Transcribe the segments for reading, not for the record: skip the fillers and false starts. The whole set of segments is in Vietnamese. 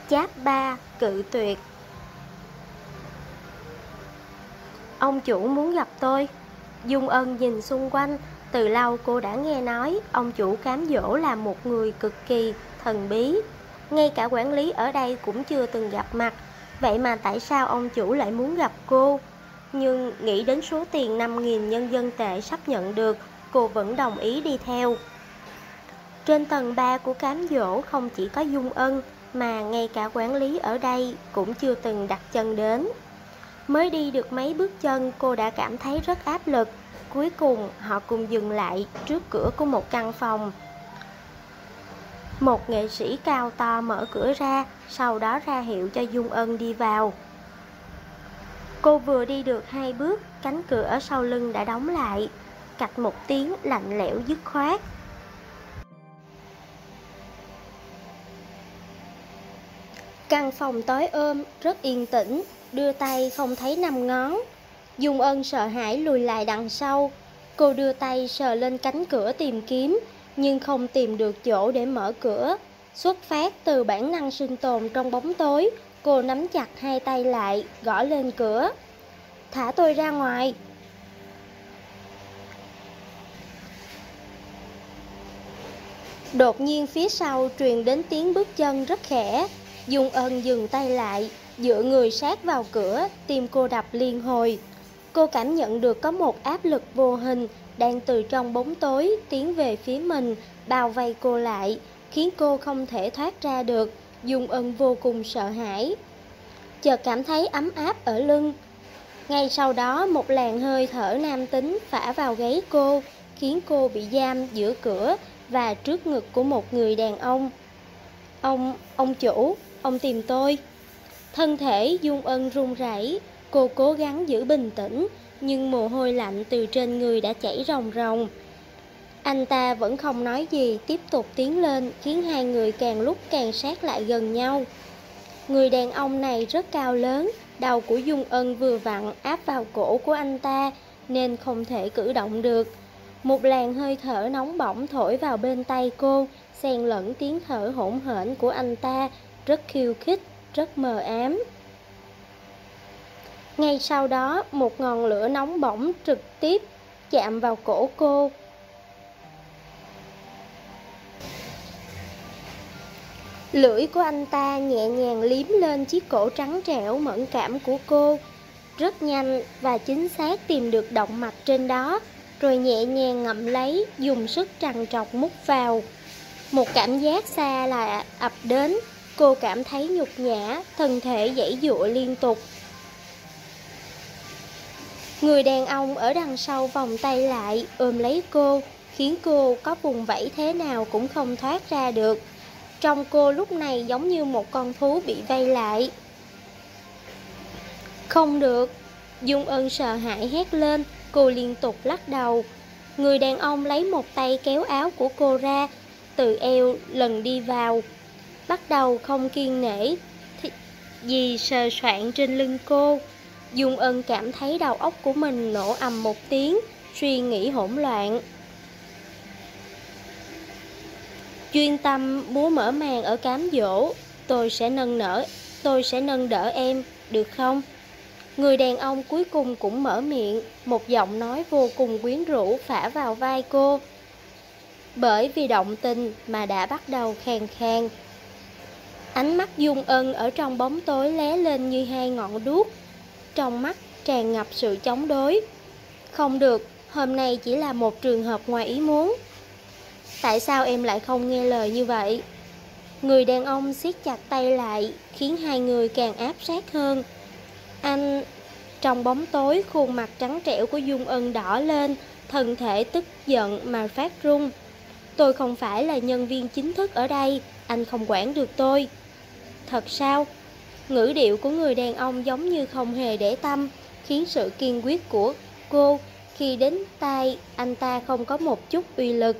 Cháp 3 cự tuyệt. Ông chủ muốn gặp tôi. Dung Ân nhìn xung quanh. Từ lâu cô đã nghe nói ông chủ cám dỗ là một người cực kỳ thần bí. Ngay cả quản lý ở đây cũng chưa từng gặp mặt. Vậy mà tại sao ông chủ lại muốn gặp cô? Nhưng nghĩ đến số tiền 5.000 nhân dân tệ sắp nhận được, cô vẫn đồng ý đi theo. Trên tầng 3 của cám dỗ không chỉ có Dung Ân, mà ngay cả quản lý ở đây cũng chưa từng đặt chân đến. Mới đi được mấy bước chân cô đã cảm thấy rất áp lực. Cuối cùng họ cùng dừng lại trước cửa của một căn phòng. Một nghệ sĩ cao to mở cửa ra, sau đó ra hiệu cho Dung Ân đi vào. Cô vừa đi được 2 bước, cánh cửa ở sau lưng đã đóng lại. Cạch một tiếng lạnh lẽo dứt khoát. Căn phòng tối ôm, rất yên tĩnh, đưa tay không thấy 5 ngón. Dung Ân sợ hãi lùi lại đằng sau. Cô đưa tay sờ lên cánh cửa tìm kiếm, nhưng không tìm được chỗ để mở cửa. Xuất phát từ bản năng sinh tồn trong bóng tối, cô nắm chặt hai tay lại, gõ lên cửa. Thả tôi ra ngoài. Đột nhiên phía sau truyền đến tiếng bước chân rất khẽ. Dung Ân dừng tay lại, dựa người sát vào cửa, tim cô đập liên hồi. Cô cảm nhận được có một áp lực vô hình đang từ trong bóng tối tiến về phía mình, bao vây cô lại, khiến cô không thể thoát ra được. Dung Ân vô cùng sợ hãi. Chợt cảm thấy ấm áp ở lưng. Ngay sau đó một làn hơi thở nam tính phả vào gáy cô, khiến cô bị giam giữa cửa và trước ngực của một người đàn ông. Ông chủ, ông tìm tôi. Thân thể Dung Ân run rẩy, cô cố gắng giữ bình tĩnh, nhưng mồ hôi lạnh từ trên người đã chảy ròng ròng. Anh ta vẫn không nói gì, tiếp tục tiến lên, khiến hai người càng lúc càng sát lại gần nhau. Người đàn ông này rất cao lớn, đầu của Dung Ân vừa vặn áp vào cổ của anh ta, nên không thể cử động được. Một làn hơi thở nóng bỏng thổi vào bên tay cô, xen lẫn tiếng thở hỗn hển của anh ta, rất khiêu khích, rất mờ ám. Ngay sau đó, một ngọn lửa nóng bỏng trực tiếp chạm vào cổ cô. Lưỡi của anh ta nhẹ nhàng liếm lên chiếc cổ trắng trẻo mẫn cảm của cô, rất nhanh và chính xác tìm được động mạch trên đó, rồi nhẹ nhàng ngậm lấy, dùng sức trằn trọc mút vào. Một cảm giác xa lạ ập đến, cô cảm thấy nhục nhã, thân thể giãy giụa liên tục. Người đàn ông ở đằng sau vòng tay lại, ôm lấy cô, khiến cô có vùng vẫy thế nào cũng không thoát ra được. Trong cô lúc này giống như một con thú bị vây lại. Không được, Dung Ân sợ hãi hét lên, cô liên tục lắc đầu. Người đàn ông lấy một tay kéo áo của cô ra, từ eo lần đi vào. Bắt đầu không kiêng nể gì sờ soạng trên lưng cô. Dung Ân cảm thấy đầu óc của mình nổ ầm một tiếng, suy nghĩ hỗn loạn. Chuyên tâm múa mở màn ở cám dỗ, tôi sẽ nâng đỡ em, được không? Người đàn ông cuối cùng cũng mở miệng, một giọng nói vô cùng quyến rũ phả vào vai cô. Bởi vì động tình mà đã bắt đầu khàn khàn. Ánh mắt Dung Ân ở trong bóng tối lóe lên như hai ngọn đuốc, trong mắt tràn ngập sự chống đối. Không được, hôm nay chỉ là một trường hợp ngoài ý muốn. Tại sao em lại không nghe lời như vậy? Người đàn ông siết chặt tay lại, khiến hai người càng áp sát hơn. Anh... Trong bóng tối, khuôn mặt trắng trẻo của Dung Ân đỏ lên, thân thể tức giận mà phát run. Tôi không phải là nhân viên chính thức ở đây, anh không quản được tôi. Thật sao? Ngữ điệu của người đàn ông giống như không hề để tâm, khiến sự kiên quyết của cô khi đến tai anh ta không có một chút uy lực.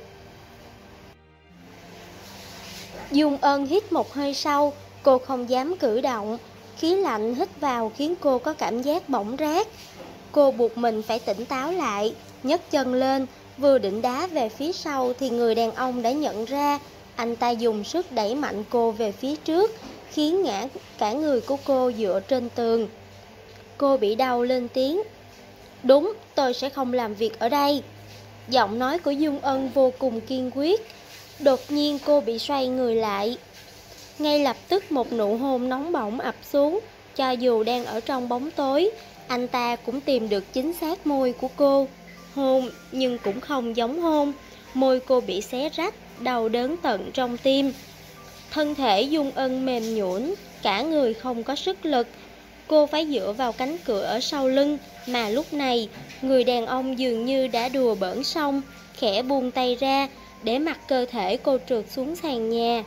Dung Ân hít một hơi sâu, cô không dám cử động. Khí lạnh hít vào khiến cô có cảm giác bỏng rát. Cô buộc mình phải tỉnh táo lại, nhấc chân lên, vừa định đá về phía sau thì người đàn ông đã nhận ra. Anh ta dùng sức đẩy mạnh cô về phía trước, khiến ngã cả người của cô dựa trên tường. Cô bị đau lên tiếng. Đúng, tôi sẽ không làm việc ở đây. Giọng nói của Dung Ân vô cùng kiên quyết. Đột nhiên cô bị xoay người lại. Ngay lập tức một nụ hôn nóng bỏng ập xuống. Cho dù đang ở trong bóng tối, anh ta cũng tìm được chính xác môi của cô. Hôn nhưng cũng không giống hôn. Môi cô bị xé rách, đau đớn tận trong tim. Thân thể Dung Ân mềm nhũn, cả người không có sức lực. Cô phải dựa vào cánh cửa ở sau lưng, mà lúc này người đàn ông dường như đã đùa bỡn xong, khẽ buông tay ra để mặc cơ thể cô trượt xuống sàn nhà.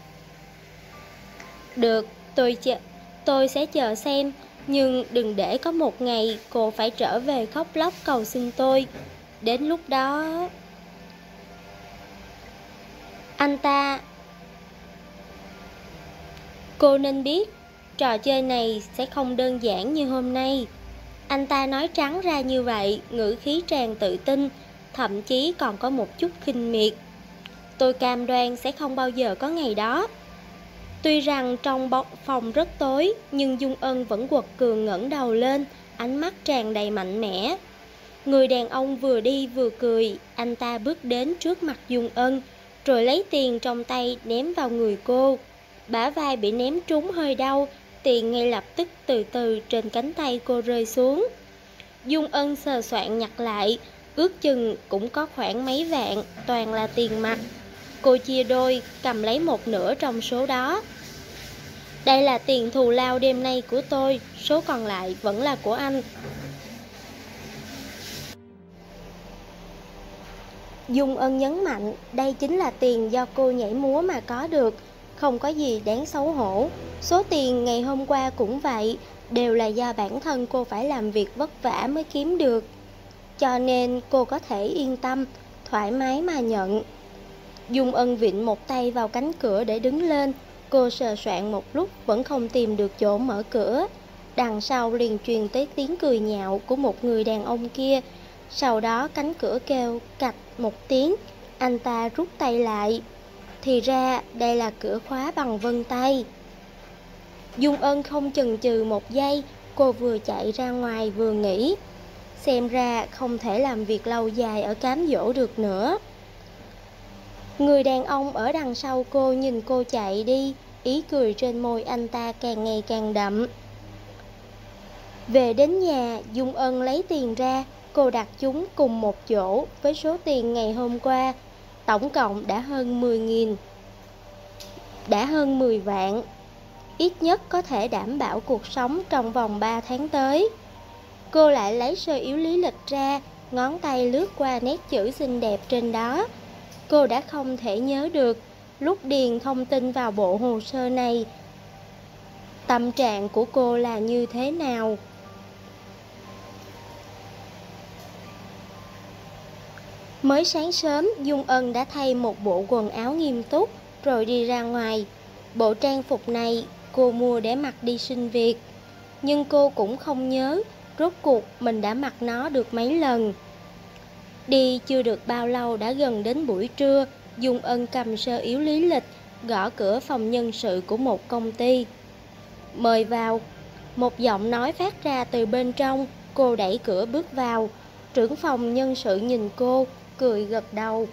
Được, tôi sẽ chờ xem, nhưng đừng để có một ngày cô phải trở về khóc lóc cầu xin tôi. Đến lúc đó... Cô nên biết, trò chơi này sẽ không đơn giản như hôm nay. Anh ta nói trắng ra như vậy, ngữ khí tràn tự tin, thậm chí còn có một chút khinh miệt. Tôi cam đoan sẽ không bao giờ có ngày đó. Tuy rằng trong phòng rất tối, nhưng Dung Ân vẫn quật cường ngẩng đầu lên, ánh mắt tràn đầy mạnh mẽ. Người đàn ông vừa đi vừa cười, anh ta bước đến trước mặt Dung Ân, rồi lấy tiền trong tay ném vào người cô. Bả vai bị ném trúng hơi đau, tiền ngay lập tức từ từ trên cánh tay cô rơi xuống. Dung Ân sờ soạn nhặt lại, ước chừng cũng có khoảng mấy vạn, toàn là tiền mặt. Cô chia đôi, cầm lấy một nửa trong số đó. Đây là tiền thù lao đêm nay của tôi, số còn lại vẫn là của anh. Dung Ân nhấn mạnh, đây chính là tiền do cô nhảy múa mà có được, không có gì đáng xấu hổ. Số tiền ngày hôm qua cũng vậy, đều là do bản thân cô phải làm việc vất vả mới kiếm được. Cho nên cô có thể yên tâm, thoải mái mà nhận. Dung Ân vịn một tay vào cánh cửa để đứng lên. Cô sờ soạn một lúc vẫn không tìm được chỗ mở cửa. Đằng sau liền truyền tới tiếng cười nhạo của một người đàn ông kia. Sau đó cánh cửa kêu cạch một tiếng, anh ta rút tay lại. Thì ra đây là cửa khóa bằng vân tay. Dung Ân không chần chừ một giây, cô vừa chạy ra ngoài vừa nghĩ. Xem ra không thể làm việc lâu dài ở cám dỗ được nữa. Người đàn ông ở đằng sau cô nhìn cô chạy đi, ý cười trên môi anh ta càng ngày càng đậm. Về đến nhà, Dung Ân lấy tiền ra, cô đặt chúng cùng một chỗ với số tiền ngày hôm qua, tổng cộng đã hơn 10.000. Đã hơn 10 vạn, ít nhất có thể đảm bảo cuộc sống trong vòng 3 tháng tới. Cô lại lấy sơ yếu lý lịch ra, ngón tay lướt qua nét chữ xinh đẹp trên đó. Cô đã không thể nhớ được lúc điền thông tin vào bộ hồ sơ này, tâm trạng của cô là như thế nào. Mới sáng sớm, Dung Ân đã thay một bộ quần áo nghiêm túc rồi đi ra ngoài. Bộ trang phục này cô mua để mặc đi xin việc, nhưng cô cũng không nhớ rốt cuộc mình đã mặc nó được mấy lần. Đi chưa được bao lâu đã gần đến buổi trưa, Dung Ân cầm sơ yếu lý lịch, gõ cửa phòng nhân sự của một công ty. Mời vào. Một giọng nói phát ra từ bên trong, cô đẩy cửa bước vào. Trưởng phòng nhân sự nhìn cô, cười gật đầu.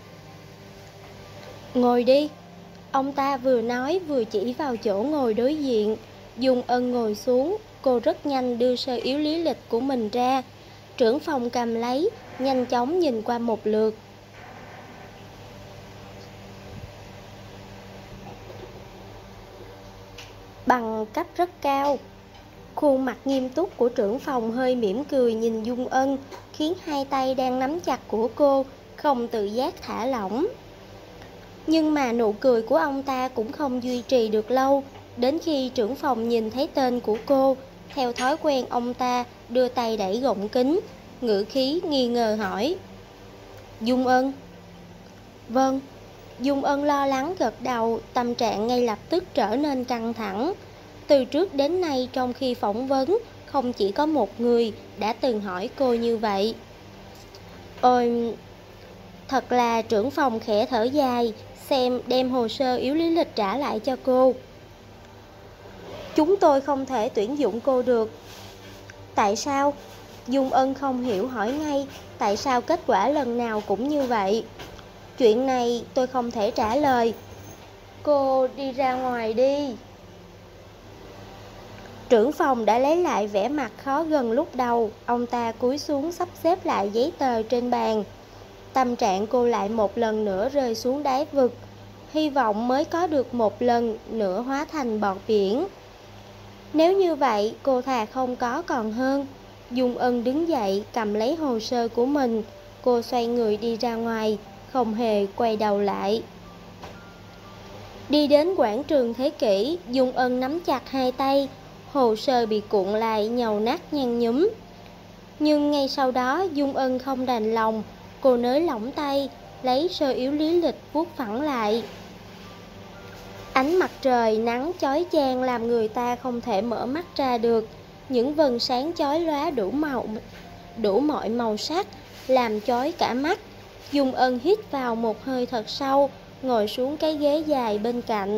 Ngồi đi. Ông ta vừa nói vừa chỉ vào chỗ ngồi đối diện. Dung Ân ngồi xuống, cô rất nhanh đưa sơ yếu lý lịch của mình ra. Trưởng phòng cầm lấy, nhanh chóng nhìn qua một lượt. Bằng cấp rất cao. Khuôn mặt nghiêm túc của trưởng phòng hơi mỉm cười nhìn Dung Ân, khiến hai tay đang nắm chặt của cô không tự giác thả lỏng. Nhưng mà nụ cười của ông ta cũng không duy trì được lâu. Đến khi trưởng phòng nhìn thấy tên của cô, theo thói quen ông ta đưa tay đẩy gọng kính, ngữ khí nghi ngờ hỏi. Dung Ân? Vâng. Dung Ân lo lắng gật đầu, tâm trạng ngay lập tức trở nên căng thẳng. Từ trước đến nay trong khi phỏng vấn, không chỉ có một người đã từng hỏi cô như vậy. Ôi, thật là trưởng phòng khẽ thở dài, xem đem hồ sơ yếu lý lịch trả lại cho cô. Chúng tôi không thể tuyển dụng cô được. Tại sao? Dung Ân không hiểu hỏi ngay, tại sao kết quả lần nào cũng như vậy? Chuyện này tôi không thể trả lời. Cô đi ra ngoài đi. Trưởng phòng đã lấy lại vẻ mặt khó gần lúc đầu, ông ta cúi xuống sắp xếp lại giấy tờ trên bàn. Tâm trạng cô lại một lần nữa rơi xuống đáy vực, hy vọng mới có được một lần nữa hóa thành bọt biển. Nếu như vậy, cô thà không có còn hơn. Dung Ân đứng dậy, cầm lấy hồ sơ của mình, cô xoay người đi ra ngoài, không hề quay đầu lại. Đi đến quảng trường Thế Kỷ, Dung Ân nắm chặt hai tay, hồ sơ bị cuộn lại nhầu nát nhăn nhúm. Nhưng ngay sau đó Dung Ân không đành lòng, cô nới lỏng tay, lấy sơ yếu lý lịch vuốt phẳng lại. Ánh mặt trời nắng chói chang làm người ta không thể mở mắt ra được. Những vầng sáng chói lóa đủ mọi màu sắc, làm chói cả mắt. Dung Ân hít vào một hơi thật sâu, ngồi xuống cái ghế dài bên cạnh.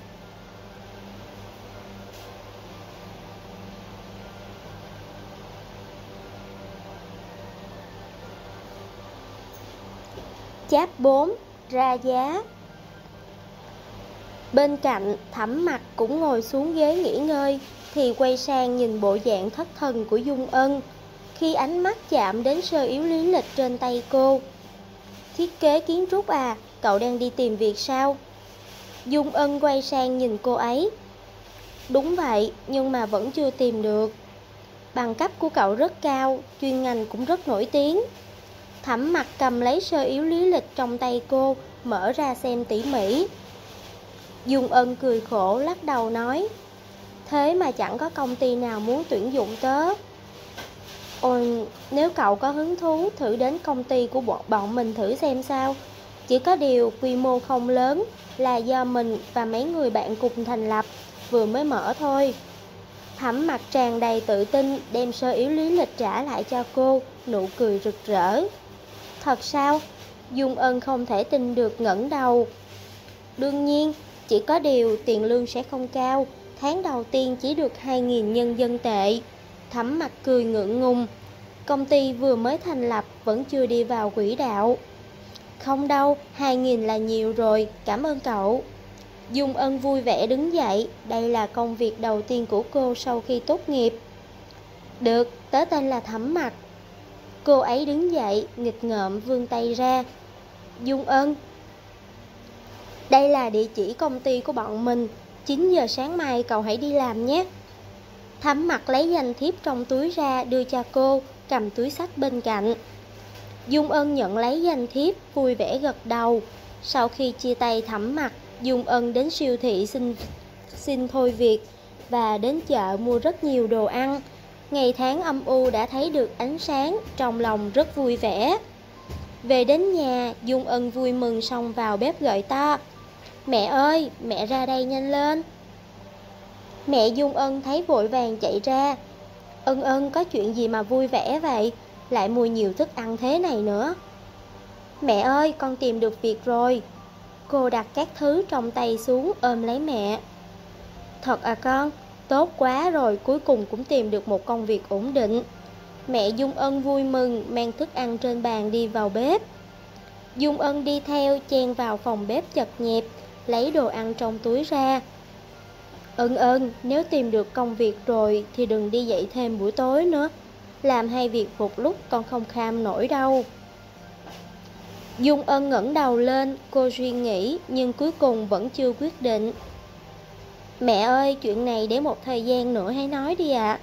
Cháp 4. Ra giá. Bên cạnh, Thẩm Mặc cũng ngồi xuống ghế nghỉ ngơi, thì quay sang nhìn bộ dạng thất thần của Dung Ân. Khi ánh mắt chạm đến sơ yếu lý lịch trên tay cô. Thiết kế kiến trúc à, cậu đang đi tìm việc sao? Dung Ân quay sang nhìn cô ấy. Đúng vậy, nhưng mà vẫn chưa tìm được. Bằng cấp của cậu rất cao, chuyên ngành cũng rất nổi tiếng. Thẩm Mặc cầm lấy sơ yếu lý lịch trong tay cô, mở ra xem tỉ mỉ. Dung Ân cười khổ lắc đầu nói, thế mà chẳng có công ty nào muốn tuyển dụng tớ. Ôi, nếu cậu có hứng thú thử đến công ty của bọn mình thử xem sao. Chỉ có điều quy mô không lớn, là do mình và mấy người bạn cùng thành lập, vừa mới mở thôi. Thẩm Mặc tràn đầy tự tin đem sơ yếu lý lịch trả lại cho cô, nụ cười rực rỡ. Thật sao? Dung Ân không thể tin được ngẩng đầu. Đương nhiên, chỉ có điều tiền lương sẽ không cao, tháng đầu tiên chỉ được 2.000 nhân dân tệ. Thẩm Mặc cười ngượng ngùng. Công ty vừa mới thành lập vẫn chưa đi vào quỹ đạo. Không đâu, 2.000 là nhiều rồi, cảm ơn cậu. Dung Ân vui vẻ đứng dậy, đây là công việc đầu tiên của cô sau khi tốt nghiệp. Được, tớ tên là Thẩm Mặc. Cô ấy đứng dậy, nghịch ngợm vươn tay ra. Dung Ân, đây là địa chỉ công ty của bọn mình, 9 giờ sáng mai cậu hãy đi làm nhé. Thẩm Mặc lấy danh thiếp trong túi ra đưa cho cô, cầm túi xách bên cạnh. Dung Ân nhận lấy danh thiếp, vui vẻ gật đầu. Sau khi chia tay Thẩm Mặc, Dung Ân đến siêu thị xin thôi việc và đến chợ mua rất nhiều đồ ăn. Ngày tháng âm u đã thấy được ánh sáng, trong lòng rất vui vẻ. Về đến nhà, Dung Ân vui mừng xông vào bếp gọi to, mẹ ơi, mẹ ra đây nhanh lên. Mẹ Dung Ân thấy vội vàng chạy ra. Ân Ân, có chuyện gì mà vui vẻ vậy? Lại mua nhiều thức ăn thế này nữa. Mẹ ơi, con tìm được việc rồi. Cô đặt các thứ trong tay xuống ôm lấy mẹ. Thật à con, tốt quá rồi, cuối cùng cũng tìm được một công việc ổn định. Mẹ Dung Ân vui mừng mang thức ăn trên bàn đi vào bếp. Dung Ân đi theo chen vào phòng bếp chật nhẹp, lấy đồ ăn trong túi ra. Ân Ân, nếu tìm được công việc rồi thì đừng đi dậy thêm buổi tối nữa. Làm hai việc một lúc con không kham nổi đâu. Dung Ân ngẩng đầu lên, cô suy nghĩ nhưng cuối cùng vẫn chưa quyết định. Mẹ ơi, chuyện này để một thời gian nữa hãy nói đi ạ.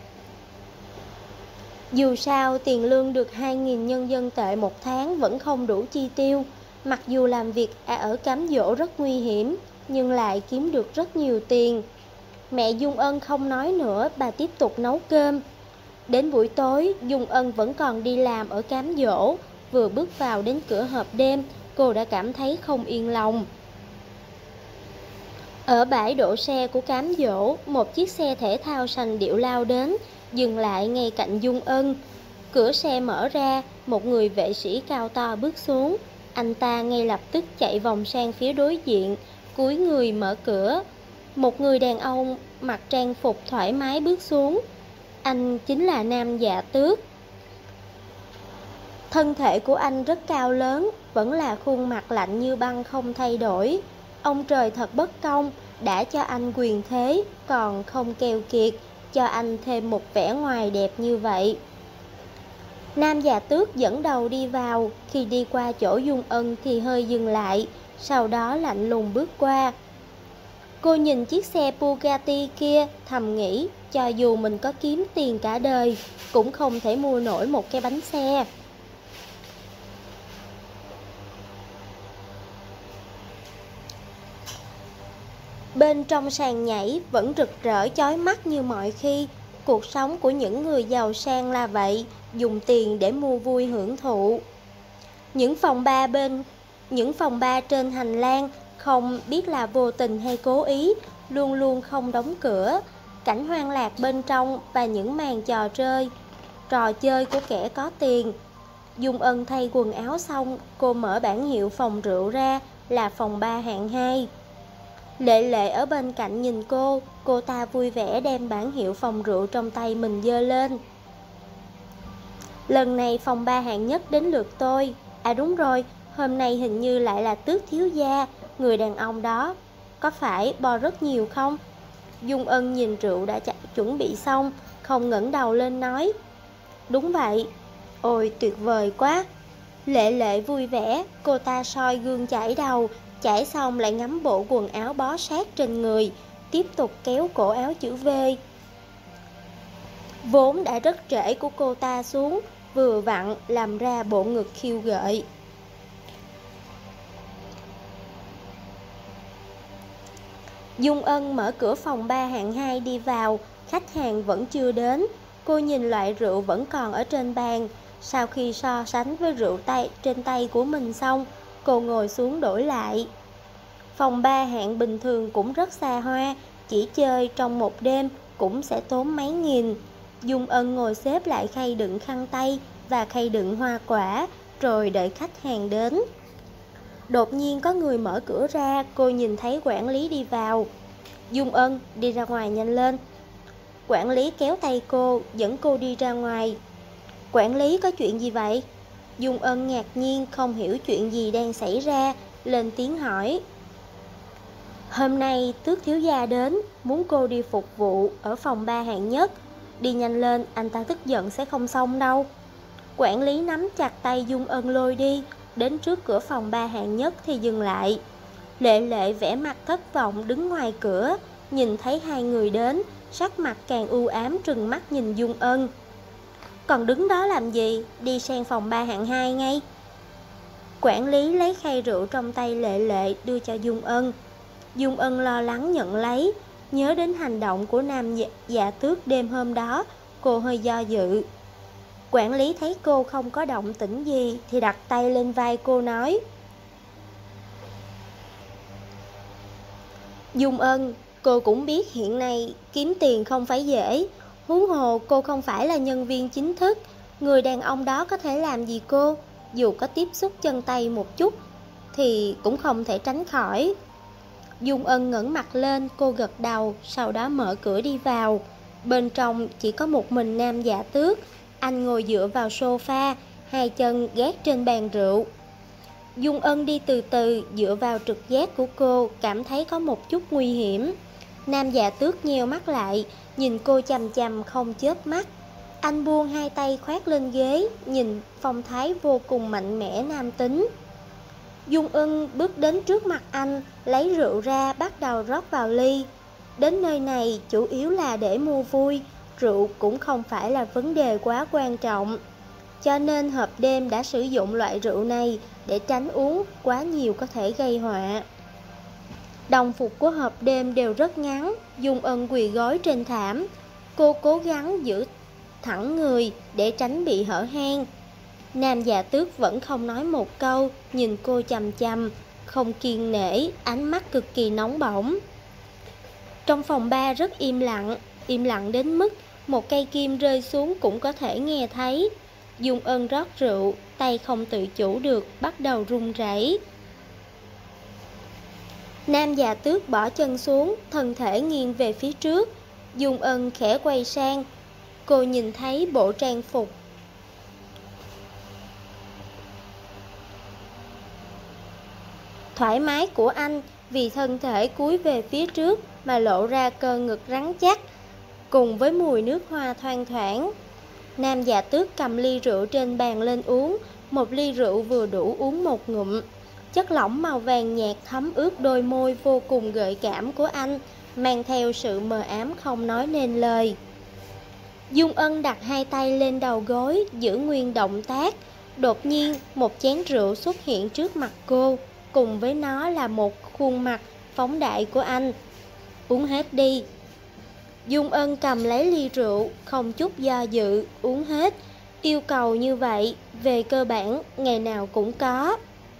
Dù sao, tiền lương được 2.000 nhân dân tệ một tháng vẫn không đủ chi tiêu. Mặc dù làm việc ở cám dỗ rất nguy hiểm, nhưng lại kiếm được rất nhiều tiền. Mẹ Dung Ân không nói nữa, bà tiếp tục nấu cơm. Đến buổi tối, Dung Ân vẫn còn đi làm ở cám dỗ. Vừa bước vào đến cửa hộp đêm, cô đã cảm thấy không yên lòng. Ở bãi đỗ xe của cám dỗ, một chiếc xe thể thao sành điệu lao đến, dừng lại ngay cạnh Dung Ân. Cửa xe mở ra, một người vệ sĩ cao to bước xuống. Anh ta ngay lập tức chạy vòng sang phía đối diện, cúi người mở cửa. Một người đàn ông mặc trang phục thoải mái bước xuống. Anh chính là Nam Dạ Tước. Thân thể của anh rất cao lớn, vẫn là khuôn mặt lạnh như băng không thay đổi. Ông trời thật bất công, đã cho anh quyền thế, còn không keo kiệt, cho anh thêm một vẻ ngoài đẹp như vậy. Nam Dạ Tước dẫn đầu đi vào, khi đi qua chỗ Dung Ân thì hơi dừng lại, sau đó lạnh lùng bước qua. Cô nhìn chiếc xe Bugatti kia, thầm nghĩ, cho dù mình có kiếm tiền cả đời, cũng không thể mua nổi một cái bánh xe. Bên trong sàn nhảy vẫn rực rỡ chói mắt như mọi khi. Cuộc sống của những người giàu sang là vậy, dùng tiền để mua vui hưởng thụ. Những phòng bar trên hành lang, không biết là vô tình hay cố ý, luôn luôn không đóng cửa. Cảnh hoang lạc bên trong và những màn trò chơi của kẻ có tiền. Dung Ân thay quần áo xong, cô mở bảng hiệu phòng rượu ra, là phòng bar hạng 2. Lệ Lệ ở bên cạnh nhìn cô ta vui vẻ đem bảng hiệu phòng rượu trong tay mình giơ lên. Lần này phòng bar hạng nhất đến lượt tôi. À đúng rồi, hôm nay hình như lại là Tước thiếu gia, người đàn ông đó. Có phải bo rất nhiều không? Dung Ân nhìn rượu đã chuẩn bị xong, không ngẩng đầu lên nói. Đúng vậy. Ôi tuyệt vời quá. Lệ Lệ vui vẻ, cô ta soi gương chải đầu, chải xong lại ngắm bộ quần áo bó sát trên người, tiếp tục kéo cổ áo chữ V. Vốn đã rất trễ của cô ta xuống, vừa vặn làm ra bộ ngực khiêu gợi. Dung Ân mở cửa phòng bar hạng 2 đi vào, khách hàng vẫn chưa đến. Cô nhìn loại rượu vẫn còn ở trên bàn. Sau khi so sánh với rượu trên tay của mình xong, cô ngồi xuống đổi lại. Phòng bar hạng bình thường cũng rất xa hoa, chỉ chơi trong một đêm cũng sẽ tốn mấy nghìn. Dung Ân ngồi xếp lại khay đựng khăn tay và khay đựng hoa quả, rồi đợi khách hàng đến. Đột nhiên có người mở cửa ra, cô nhìn thấy quản lý đi vào. Dung Ân, đi ra ngoài nhanh lên. Quản lý kéo tay cô, dẫn cô đi ra ngoài. Quản lý, có chuyện gì vậy? Dung Ân ngạc nhiên không hiểu chuyện gì đang xảy ra, lên tiếng hỏi. Hôm nay Tước thiếu gia đến, muốn cô đi phục vụ ở phòng bar hạng nhất. Đi nhanh lên, anh ta tức giận sẽ không xong đâu. Quản lý nắm chặt tay Dung Ân lôi đi, đến trước cửa phòng bar hạng nhất thì dừng lại. Lệ Lệ vẻ mặt thất vọng đứng ngoài cửa, nhìn thấy hai người đến, sắc mặt càng u ám trừng mắt nhìn Dung Ân. Còn đứng đó làm gì, đi sang phòng bar hạng 2 ngay. Quản lý lấy khay rượu trong tay Lệ Lệ đưa cho Dung Ân. Dung Ân lo lắng nhận lấy, nhớ đến hành động của Nam Dạ Tước đêm hôm đó, cô hơi do dự. Quản lý thấy cô không có động tĩnh gì thì đặt tay lên vai cô nói. Dung Ân, cô cũng biết hiện nay kiếm tiền không phải dễ. Huống hồ cô không phải là nhân viên chính thức, người đàn ông đó có thể làm gì cô, dù có tiếp xúc chân tay một chút thì cũng không thể tránh khỏi. Dung Ân ngẩng mặt lên, cô gật đầu, sau đó mở cửa đi vào. Bên trong chỉ có một mình Nam Dạ Tước, anh ngồi dựa vào sofa, hai chân gác trên bàn rượu. Dung Ân đi từ từ, dựa vào trực giác của cô, cảm thấy có một chút nguy hiểm. Nam Dạ Tước nheo mắt lại, nhìn cô chằm chằm không chớp mắt. Anh buông hai tay khoác lên ghế, nhìn phong thái vô cùng mạnh mẽ nam tính. Dung Ân bước đến trước mặt anh, lấy rượu ra bắt đầu rót vào ly. Đến nơi này chủ yếu là để mua vui, rượu cũng không phải là vấn đề quá quan trọng. Cho nên hộp đêm đã sử dụng loại rượu này để tránh uống quá nhiều có thể gây họa. Đồng phục của hộp đêm đều rất ngắn, Dung Ân quỳ gối trên thảm. Cô cố gắng giữ thẳng người để tránh bị hở hang. Nam Dạ Tước vẫn không nói một câu, nhìn cô chằm chằm, không kiêng nể, ánh mắt cực kỳ nóng bỏng. Trong phòng bar rất im lặng đến mức một cây kim rơi xuống cũng có thể nghe thấy. Dung Ân rót rượu, tay không tự chủ được, bắt đầu run rẩy. Nam già tước bỏ chân xuống, thân thể nghiêng về phía trước. Dung Ân khẽ quay sang. Cô nhìn thấy bộ trang phục thoải mái của anh, vì thân thể cúi về phía trước mà lộ ra cơ ngực rắn chắc, cùng với mùi nước hoa thoang thoảng. Nam già tước cầm ly rượu trên bàn lên uống. Một ly rượu vừa đủ uống một ngụm. Chất lỏng màu vàng nhạt thấm ướt đôi môi vô cùng gợi cảm của anh, mang theo sự mờ ám không nói nên lời. Dung Ân đặt hai tay lên đầu gối, giữ nguyên động tác. Đột nhiên, một chén rượu xuất hiện trước mặt cô, cùng với nó là một khuôn mặt phóng đại của anh. Uống hết đi. Dung Ân cầm lấy ly rượu, không chút do dự, uống hết. Yêu cầu như vậy, về cơ bản, ngày nào cũng có.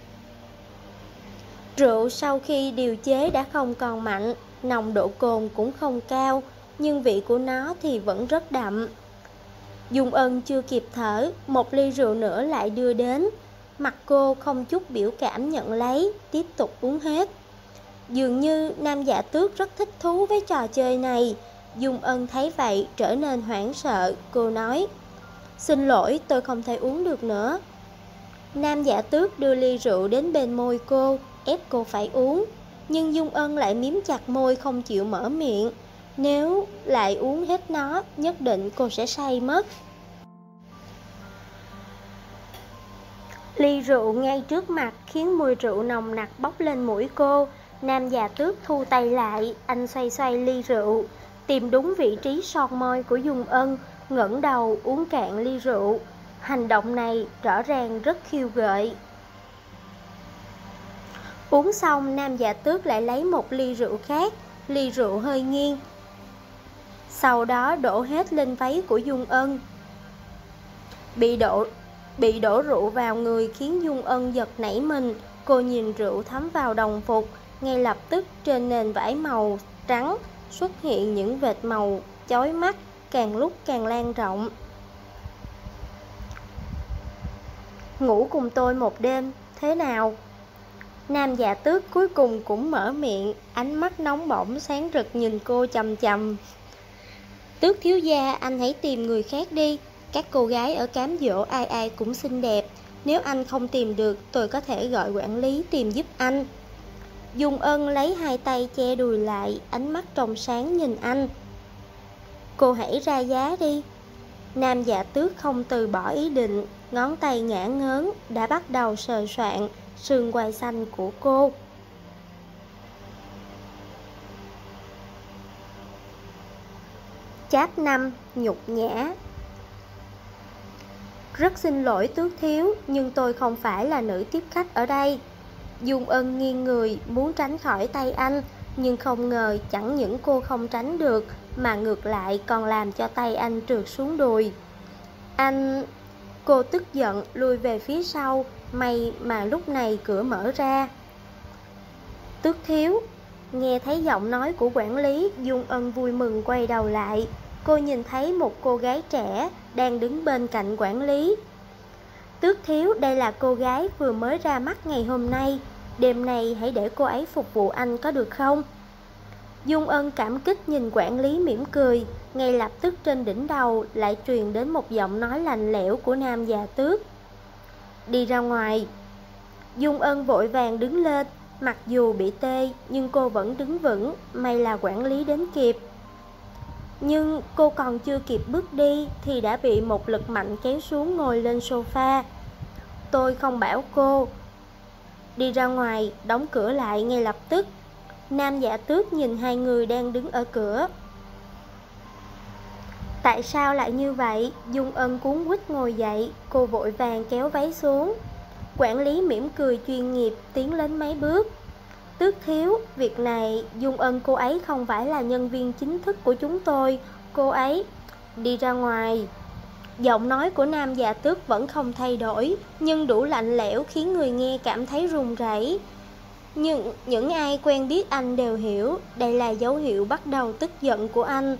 Rượu sau khi điều chế đã không còn mạnh, nồng độ cồn cũng không cao, nhưng vị của nó thì vẫn rất đậm. Dung Ân chưa kịp thở, một ly rượu nữa lại đưa đến. Mặt cô không chút biểu cảm nhận lấy, tiếp tục uống hết. Dường như nam dạ tước rất thích thú với trò chơi này. Dung Ân thấy vậy trở nên hoảng sợ. Cô nói: "Xin lỗi, tôi không thể uống được nữa." Nam dạ tước đưa ly rượu đến bên môi cô, ép cô phải uống. Nhưng Dung Ân lại miếm chặt môi không chịu mở miệng. Nếu lại uống hết nó, nhất định cô sẽ say mất. Ly rượu ngay trước mặt khiến mùi rượu nồng nặc bốc lên mũi cô. Nam già tước thu tay lại, anh xoay xoay ly rượu, tìm đúng vị trí son môi của Dung Ân, ngẩng đầu uống cạn ly rượu. Hành động này rõ ràng rất khiêu gợi. Uống xong, nam già tước lại lấy một ly rượu khác, ly rượu hơi nghiêng. Sau đó đổ hết lên váy của Dung Ân. Bị đổ rượu vào người khiến Dung Ân giật nảy mình. Cô nhìn rượu thấm vào đồng phục, ngay lập tức trên nền vải màu trắng xuất hiện những vệt màu chói mắt, càng lúc càng lan rộng. "Ngủ cùng tôi một đêm, thế nào?" Nam dạ tước cuối cùng cũng mở miệng, ánh mắt nóng bỏng sáng rực nhìn cô chằm chằm. "Tước thiếu gia, anh hãy tìm người khác đi. Các cô gái ở cám dỗ ai ai cũng xinh đẹp. Nếu anh không tìm được, tôi có thể gọi quản lý tìm giúp anh." Dung Ân lấy hai tay che đùi lại, ánh mắt trong sáng nhìn anh. "Cô hãy ra giá đi." Nam dạ tước không từ bỏ ý định, ngón tay ngả ngớn đã bắt đầu sờ soạn sườn quai xanh của cô. Cháp 5. Nhục nhã. "Rất xin lỗi tước thiếu, nhưng tôi không phải là nữ tiếp khách ở đây." Dung Ân nghiêng người muốn tránh khỏi tay anh, nhưng không ngờ chẳng những cô không tránh được, mà ngược lại còn làm cho tay anh trượt xuống đùi. "Anh..." Cô tức giận lùi về phía sau, may mà lúc này cửa mở ra. "Tước thiếu." Nghe thấy giọng nói của quản lý, Dung Ân vui mừng quay đầu lại. Cô nhìn thấy một cô gái trẻ đang đứng bên cạnh quản lý. "Tước thiếu, đây là cô gái vừa mới ra mắt ngày hôm nay. Đêm nay hãy để cô ấy phục vụ anh có được không?" Dung Ân cảm kích nhìn quản lý mỉm cười. Ngay lập tức trên đỉnh đầu lại truyền đến một giọng nói lạnh lẽo của nam già tước. "Đi ra ngoài." Dung Ân vội vàng đứng lên. Mặc dù bị tê nhưng cô vẫn đứng vững, may là quản lý đến kịp. Nhưng cô còn chưa kịp bước đi thì đã bị một lực mạnh kéo xuống ngồi lên sofa. "Tôi không bảo cô." "Đi ra ngoài, đóng cửa lại ngay lập tức." Nam dạ tước nhìn hai người đang đứng ở cửa. "Tại sao lại như vậy?" Dung Ân cuống quýt ngồi dậy, cô vội vàng kéo váy xuống. Quản lý mỉm cười chuyên nghiệp tiến lên mấy bước. "Tước thiếu, việc này..." "Dung Ân, cô ấy không phải là nhân viên chính thức của chúng tôi. Cô ấy..." "Đi ra ngoài." Giọng nói của nam già tước vẫn không thay đổi, nhưng đủ lạnh lẽo khiến người nghe cảm thấy run rẩy. Nhưng những ai quen biết anh đều hiểu đây là dấu hiệu bắt đầu tức giận của anh.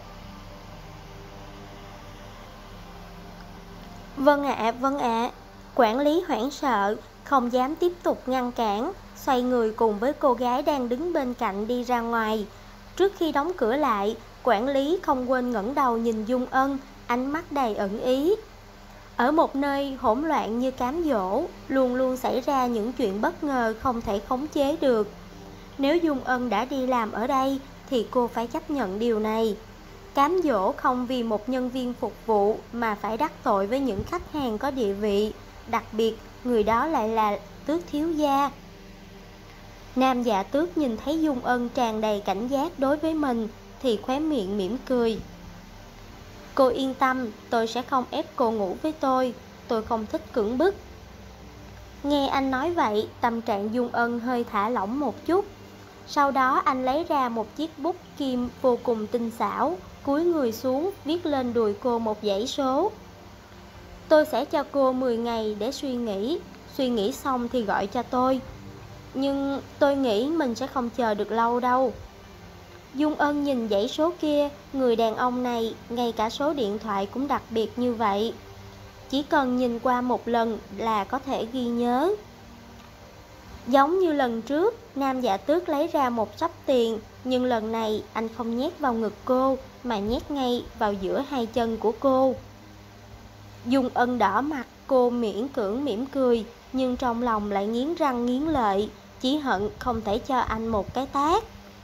"Vâng ạ, vâng ạ." Quản lý hoảng sợ, không dám tiếp tục ngăn cản, xoay người cùng với cô gái đang đứng bên cạnh đi ra ngoài. Trước khi đóng cửa lại, quản lý không quên ngẩng đầu nhìn Dung Ân, ánh mắt đầy ẩn ý. Ở một nơi hỗn loạn như cám dỗ, luôn luôn xảy ra những chuyện bất ngờ không thể khống chế được. Nếu Dung Ân đã đi làm ở đây thì cô phải chấp nhận điều này. Cám dỗ không vì một nhân viên phục vụ mà phải đắc tội với những khách hàng có địa vị, đặc biệt người đó lại là Tước thiếu gia. Nam Dạ Tước nhìn thấy Dung Ân tràn đầy cảnh giác đối với mình thì khóe miệng mỉm cười. Cô yên tâm, tôi sẽ không ép cô ngủ với tôi không thích cưỡng bức. Nghe anh nói vậy, tâm trạng Dung Ân hơi thả lỏng một chút. Sau đó anh lấy ra một chiếc bút kim vô cùng tinh xảo, cúi người xuống viết lên đùi cô một dãy số. Tôi sẽ cho cô 10 ngày để suy nghĩ xong thì gọi cho tôi. Nhưng tôi nghĩ mình sẽ không chờ được lâu đâu. Dung Ân nhìn dãy số kia, người đàn ông này, ngay cả số điện thoại cũng đặc biệt như vậy. Chỉ cần nhìn qua một lần là có thể ghi nhớ. Giống như lần trước, Nam Dạ Tước lấy ra một xấp tiền, nhưng lần này anh không nhét vào ngực cô, mà nhét ngay vào giữa hai chân của cô. Dung Ân đỏ mặt, cô miễn cưỡng mỉm cười, nhưng trong lòng lại nghiến răng nghiến lợi, chỉ hận không thể cho anh một cái tát.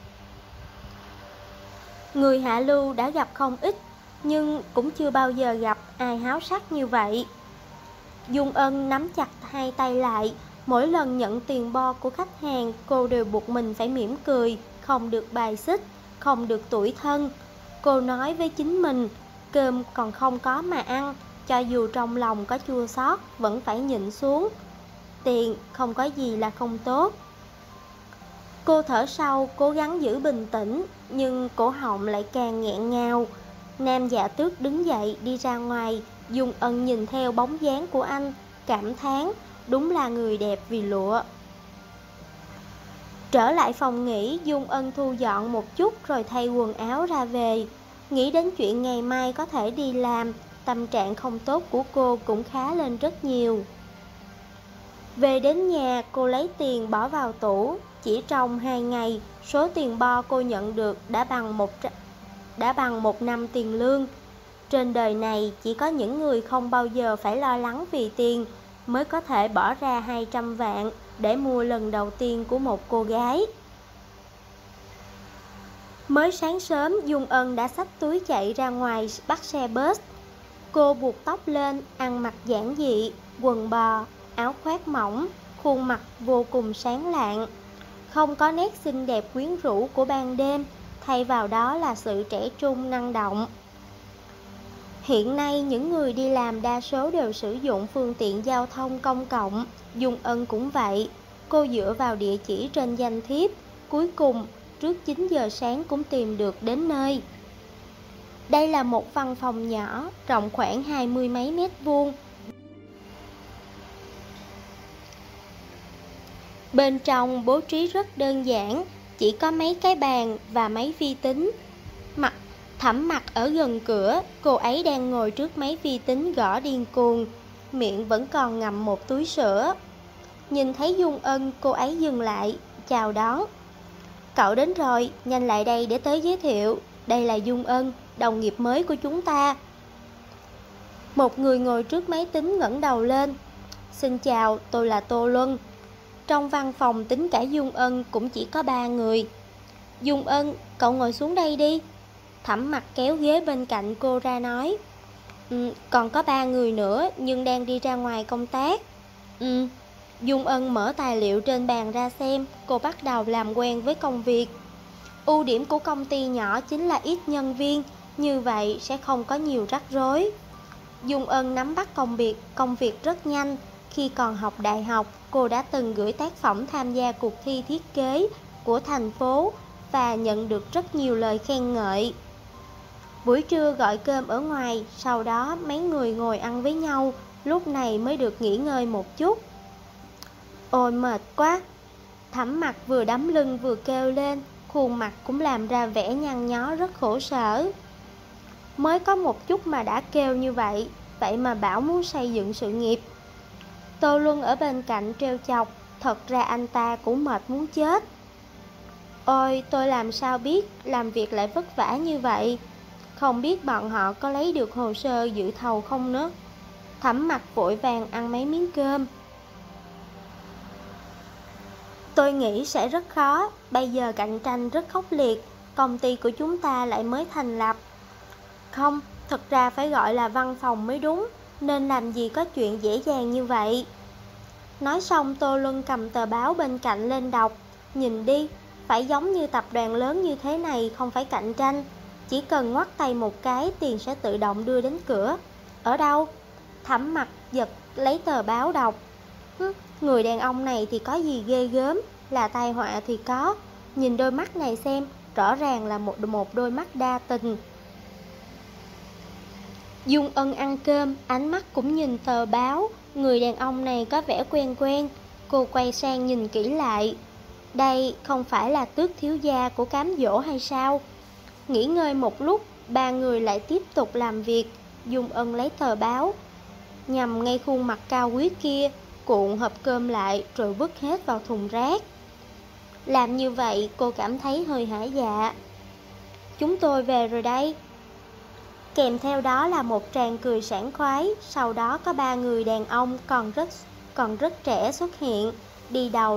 Người hạ lưu đã gặp không ít, nhưng cũng chưa bao giờ gặp ai háo sắc như vậy. Dung Ân nắm chặt hai tay lại, mỗi lần nhận tiền bo của khách hàng, cô đều buộc mình phải mỉm cười, không được bài xích, không được tủi thân. Cô nói với chính mình, cơm còn không có mà ăn, cho dù trong lòng có chua xót vẫn phải nhịn xuống. Tiền không có gì là không tốt. Cô thở sâu, cố gắng giữ bình tĩnh, nhưng cổ họng lại càng nghẹn ngào. Nam Dạ Tước đứng dậy đi ra ngoài, Dung Ân nhìn theo bóng dáng của anh, cảm thán, đúng là người đẹp vì lụa. Trở lại phòng nghỉ, Dung Ân thu dọn một chút rồi thay quần áo ra về. Nghĩ đến chuyện ngày mai có thể đi làm, tâm trạng không tốt của cô cũng khá lên rất nhiều. Về đến nhà, cô lấy tiền bỏ vào tủ. Chỉ trong 2 ngày, số tiền bo cô nhận được đã bằng một năm tiền lương. Trên đời này chỉ có những người không bao giờ phải lo lắng vì tiền mới có thể bỏ ra 200 vạn để mua lần đầu tiên của một cô gái. Mới sáng sớm, Dung Ân đã xách túi chạy ra ngoài bắt xe bus. Cô buộc tóc lên, ăn mặc giản dị, quần bò, áo khoác mỏng, khuôn mặt vô cùng sáng lạng. Không có nét xinh đẹp quyến rũ của ban đêm, thay vào đó là sự trẻ trung năng động. Hiện nay những người đi làm đa số đều sử dụng phương tiện giao thông công cộng, Dung Ân cũng vậy. Cô dựa vào địa chỉ trên danh thiếp, cuối cùng trước 9 giờ sáng cũng tìm được đến nơi. Đây là một văn phòng nhỏ, rộng khoảng 20 mấy mét vuông. Bên trong bố trí rất đơn giản, chỉ có mấy cái bàn và máy vi tính. Thẩm Mặc ở gần cửa, cô ấy đang ngồi trước máy vi tính gõ điên cuồng, miệng vẫn còn ngậm một túi sữa. Nhìn thấy Dung Ân, cô ấy dừng lại, chào đón. Cậu đến rồi, nhanh lại đây để tới giới thiệu. Đây là Dung Ân, đồng nghiệp mới của chúng ta. Một người ngồi trước máy tính ngẩng đầu lên. Xin chào, tôi là Tô Luân. Trong văn phòng tính cả Dung Ân cũng chỉ có 3 người. Dung Ân, cậu ngồi xuống đây đi. Thẩm Mặc kéo ghế bên cạnh cô ra nói. Còn có 3 người nữa nhưng đang đi ra ngoài công tác. Dung Ân mở tài liệu trên bàn ra xem. Cô bắt đầu làm quen với công việc. Ưu điểm của công ty nhỏ chính là ít nhân viên, như vậy sẽ không có nhiều rắc rối. Dung Ân nắm bắt công việc rất nhanh. Khi còn học đại học, cô đã từng gửi tác phẩm tham gia cuộc thi thiết kế của thành phố và nhận được rất nhiều lời khen ngợi. Buổi trưa gọi cơm ở ngoài, sau đó mấy người ngồi ăn với nhau, lúc này mới được nghỉ ngơi một chút. Ôi mệt quá. Thẩm Mặc vừa đấm lưng vừa kêu lên, khuôn mặt cũng làm ra vẻ nhăn nhó rất khổ sở. Mới có một chút mà đã kêu như vậy, vậy mà bảo muốn xây dựng sự nghiệp. Tô Luân ở bên cạnh trêu chọc, thật ra anh ta cũng mệt muốn chết. Ôi, tôi làm sao biết, làm việc lại vất vả như vậy. Không biết bọn họ có lấy được hồ sơ dự thầu không nữa. Thẩm Mặc vội vàng ăn mấy miếng cơm. Tôi nghĩ sẽ rất khó, bây giờ cạnh tranh rất khốc liệt, công ty của chúng ta lại mới thành lập. Không, thật ra phải gọi là văn phòng mới đúng, nên làm gì có chuyện dễ dàng như vậy. Nói xong Tô Luân cầm tờ báo bên cạnh lên đọc, nhìn đi, phải giống như tập đoàn lớn như thế này không phải cạnh tranh, chỉ cần ngoắt tay một cái tiền sẽ tự động đưa đến cửa. Ở đâu? Thẩm Mặc giật lấy tờ báo đọc. Người đàn ông này thì có gì ghê gớm, là tai họa thì có. Nhìn đôi mắt này xem, rõ ràng là một đôi mắt đa tình. Dung Ân ăn cơm, ánh mắt cũng nhìn tờ báo. Người đàn ông này có vẻ quen quen. Cô quay sang nhìn kỹ lại. Đây không phải là Tước thiếu gia của Cám Dỗ hay sao? Nghỉ ngơi một lúc, ba người lại tiếp tục làm việc. Dung Ân lấy tờ báo, nhằm ngay khuôn mặt cao quý kia, cuộn hộp cơm lại rồi vứt hết vào thùng rác. Làm như vậy cô cảm thấy hơi hả dạ. Chúng tôi về rồi đây. Kèm theo đó là một tràng cười sảng khoái. Sau đó có ba người đàn ông còn rất trẻ xuất hiện. Đi đầu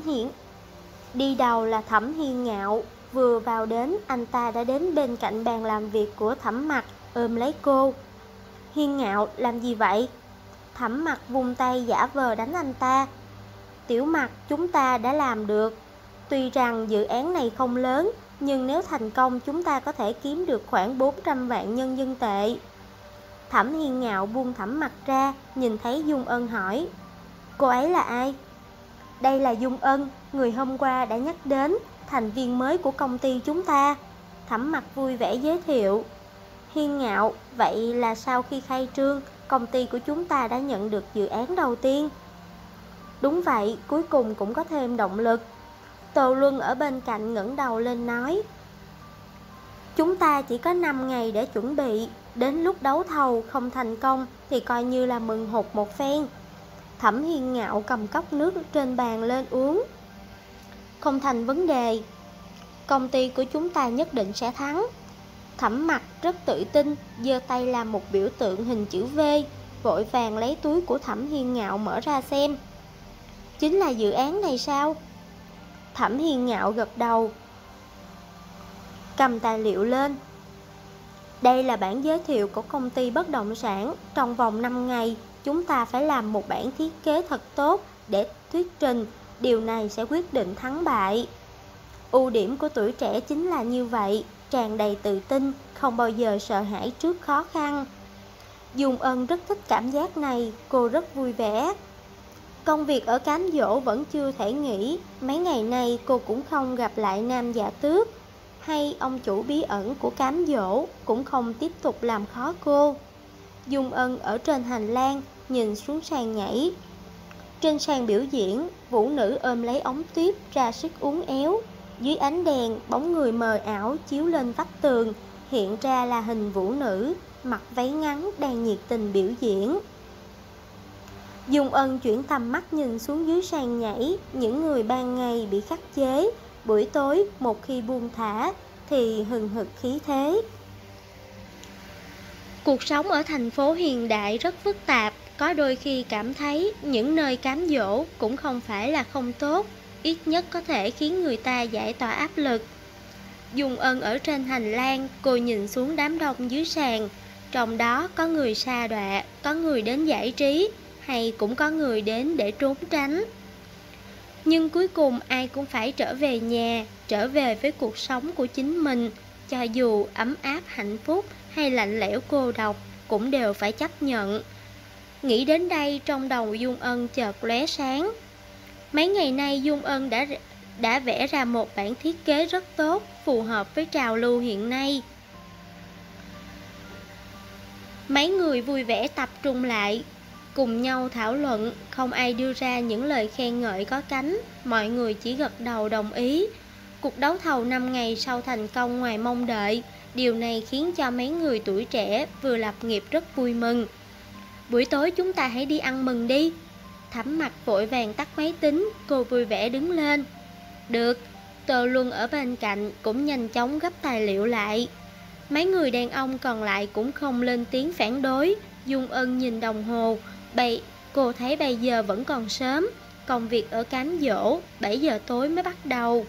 là Thẩm Hiên Ngạo. Vừa vào đến, anh ta đã đến bên cạnh bàn làm việc của Thẩm Mặc, ôm lấy cô. Hiên Ngạo, làm gì vậy? Thẩm Mặc vung tay giả vờ đánh anh ta. Tiểu Mặc, chúng ta đã làm được. Tuy rằng dự án này không lớn, nhưng nếu thành công chúng ta có thể kiếm được khoảng 400 vạn nhân dân tệ. Thẩm Hiên Ngạo buông Thẩm Mặc ra, nhìn thấy Dung Ân hỏi. Cô ấy là ai? Đây là Dung Ân, người hôm qua đã nhắc đến, thành viên mới của công ty chúng ta. Thẩm Mặc vui vẻ giới thiệu. Hiên Ngạo, vậy là sau khi khai trương, công ty của chúng ta đã nhận được dự án đầu tiên. Đúng vậy, cuối cùng cũng có thêm động lực. Tô Luân ở bên cạnh ngẩng đầu lên nói. Chúng ta chỉ có 5 ngày để chuẩn bị, đến lúc đấu thầu không thành công thì coi như là mừng hụt một phen. Thẩm Hiên Ngạo cầm cốc nước trên bàn lên uống. Không thành vấn đề, công ty của chúng ta nhất định sẽ thắng. Thẩm Mặc rất tự tin, giơ tay làm một biểu tượng hình chữ V, vội vàng lấy túi của Thẩm Hiên Ngạo mở ra xem. Chính là dự án này sao? Thẩm Hiên Ngạo gật đầu, cầm tài liệu lên. Đây là bản giới thiệu của công ty bất động sản. Trong vòng 5 ngày, chúng ta phải làm một bản thiết kế thật tốt để thuyết trình. Điều này sẽ quyết định thắng bại. Ưu điểm của tuổi trẻ chính là như vậy, tràn đầy tự tin, không bao giờ sợ hãi trước khó khăn. Dung Ân rất thích cảm giác này, cô rất vui vẻ. Công việc ở Cám Dỗ vẫn chưa thể nghỉ. Mấy ngày nay cô cũng không gặp lại Nam Dạ Tước, hay ông chủ bí ẩn của Cám Dỗ cũng không tiếp tục làm khó cô. Dung Ân ở trên hành lang, nhìn xuống sàn nhảy. Trên sàn biểu diễn, vũ nữ ôm lấy ống tuyếp ra sức uốn éo. Dưới ánh đèn, bóng người mờ ảo chiếu lên vách tường, hiện ra là hình vũ nữ, mặc váy ngắn đang nhiệt tình biểu diễn. Dung Ân chuyển tầm mắt nhìn xuống dưới sàn nhảy, những người ban ngày bị khắc chế, buổi tối một khi buông thả thì hừng hực khí thế. Cuộc sống ở thành phố hiện đại rất phức tạp, có đôi khi cảm thấy những nơi cám dỗ cũng không phải là không tốt, ít nhất có thể khiến người ta giải tỏa áp lực. Dung Ân ở trên hành lang, cô nhìn xuống đám đông dưới sàn, trong đó có người sa đọa, có người đến giải trí, hay cũng có người đến để trốn tránh. Nhưng cuối cùng ai cũng phải trở về nhà, trở về với cuộc sống của chính mình, cho dù ấm áp hạnh phúc hay lạnh lẽo cô độc cũng đều phải chấp nhận. Nghĩ đến đây trong đầu Dung Ân chợt lóe sáng. Mấy ngày nay Dung Ân đã vẽ ra một bản thiết kế rất tốt, phù hợp với trào lưu hiện nay. Mấy người vui vẻ tập trung lại, cùng nhau thảo luận, không ai đưa ra những lời khen ngợi có cánh, mọi người chỉ gật đầu đồng ý. Cuộc đấu thầu 5 ngày sau thành công ngoài mong đợi, điều này khiến cho mấy người tuổi trẻ vừa lập nghiệp rất vui mừng. Buổi tối chúng ta hãy đi ăn mừng đi. Thẩm Mặc vội vàng tắt máy tính, cô vui vẻ đứng lên. Được. Tô Luân ở bên cạnh cũng nhanh chóng gấp tài liệu lại. Mấy người đàn ông còn lại cũng không lên tiếng phản đối. Dung Ân nhìn đồng hồ, cô thấy bây giờ vẫn còn sớm, công việc ở cám dỗ 7 giờ tối mới bắt đầu.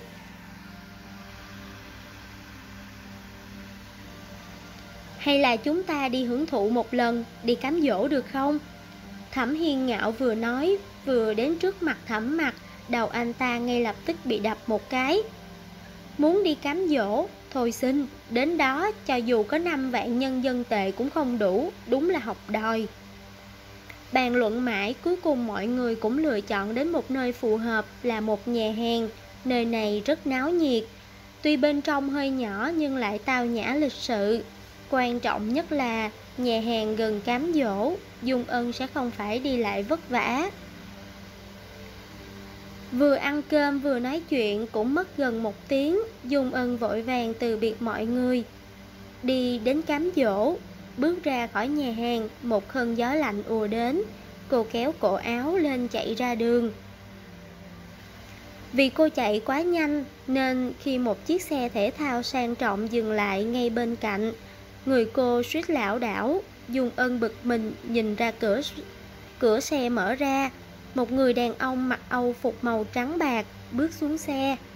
Hay là chúng ta đi hưởng thụ một lần, đi cám dỗ được không? Thẩm Hiên Ngạo vừa nói, vừa đến trước mặt Thẩm Mặc, đầu anh ta ngay lập tức bị đập một cái. Muốn đi cám dỗ, thôi xin, đến đó cho dù có 5 vạn nhân dân tệ cũng không đủ, đúng là học đòi. Bàn luận mãi, cuối cùng mọi người cũng lựa chọn đến một nơi phù hợp là một nhà hàng. Nơi này rất náo nhiệt, tuy bên trong hơi nhỏ nhưng lại tao nhã lịch sự. Quan trọng nhất là nhà hàng gần cám dỗ, Dung Ân sẽ không phải đi lại vất vả. Vừa ăn cơm vừa nói chuyện cũng mất gần 1 tiếng, Dung Ân vội vàng từ biệt mọi người. Đi đến cám dỗ, bước ra khỏi nhà hàng, một cơn gió lạnh ùa đến. Cô kéo cổ áo lên chạy ra đường. Vì cô chạy quá nhanh nên khi một chiếc xe thể thao sang trọng dừng lại ngay bên cạnh, người cô suýt lảo đảo. Dung Ân bực mình nhìn ra cửa xe mở ra. Một người đàn ông mặc âu phục màu trắng bạc bước xuống xe.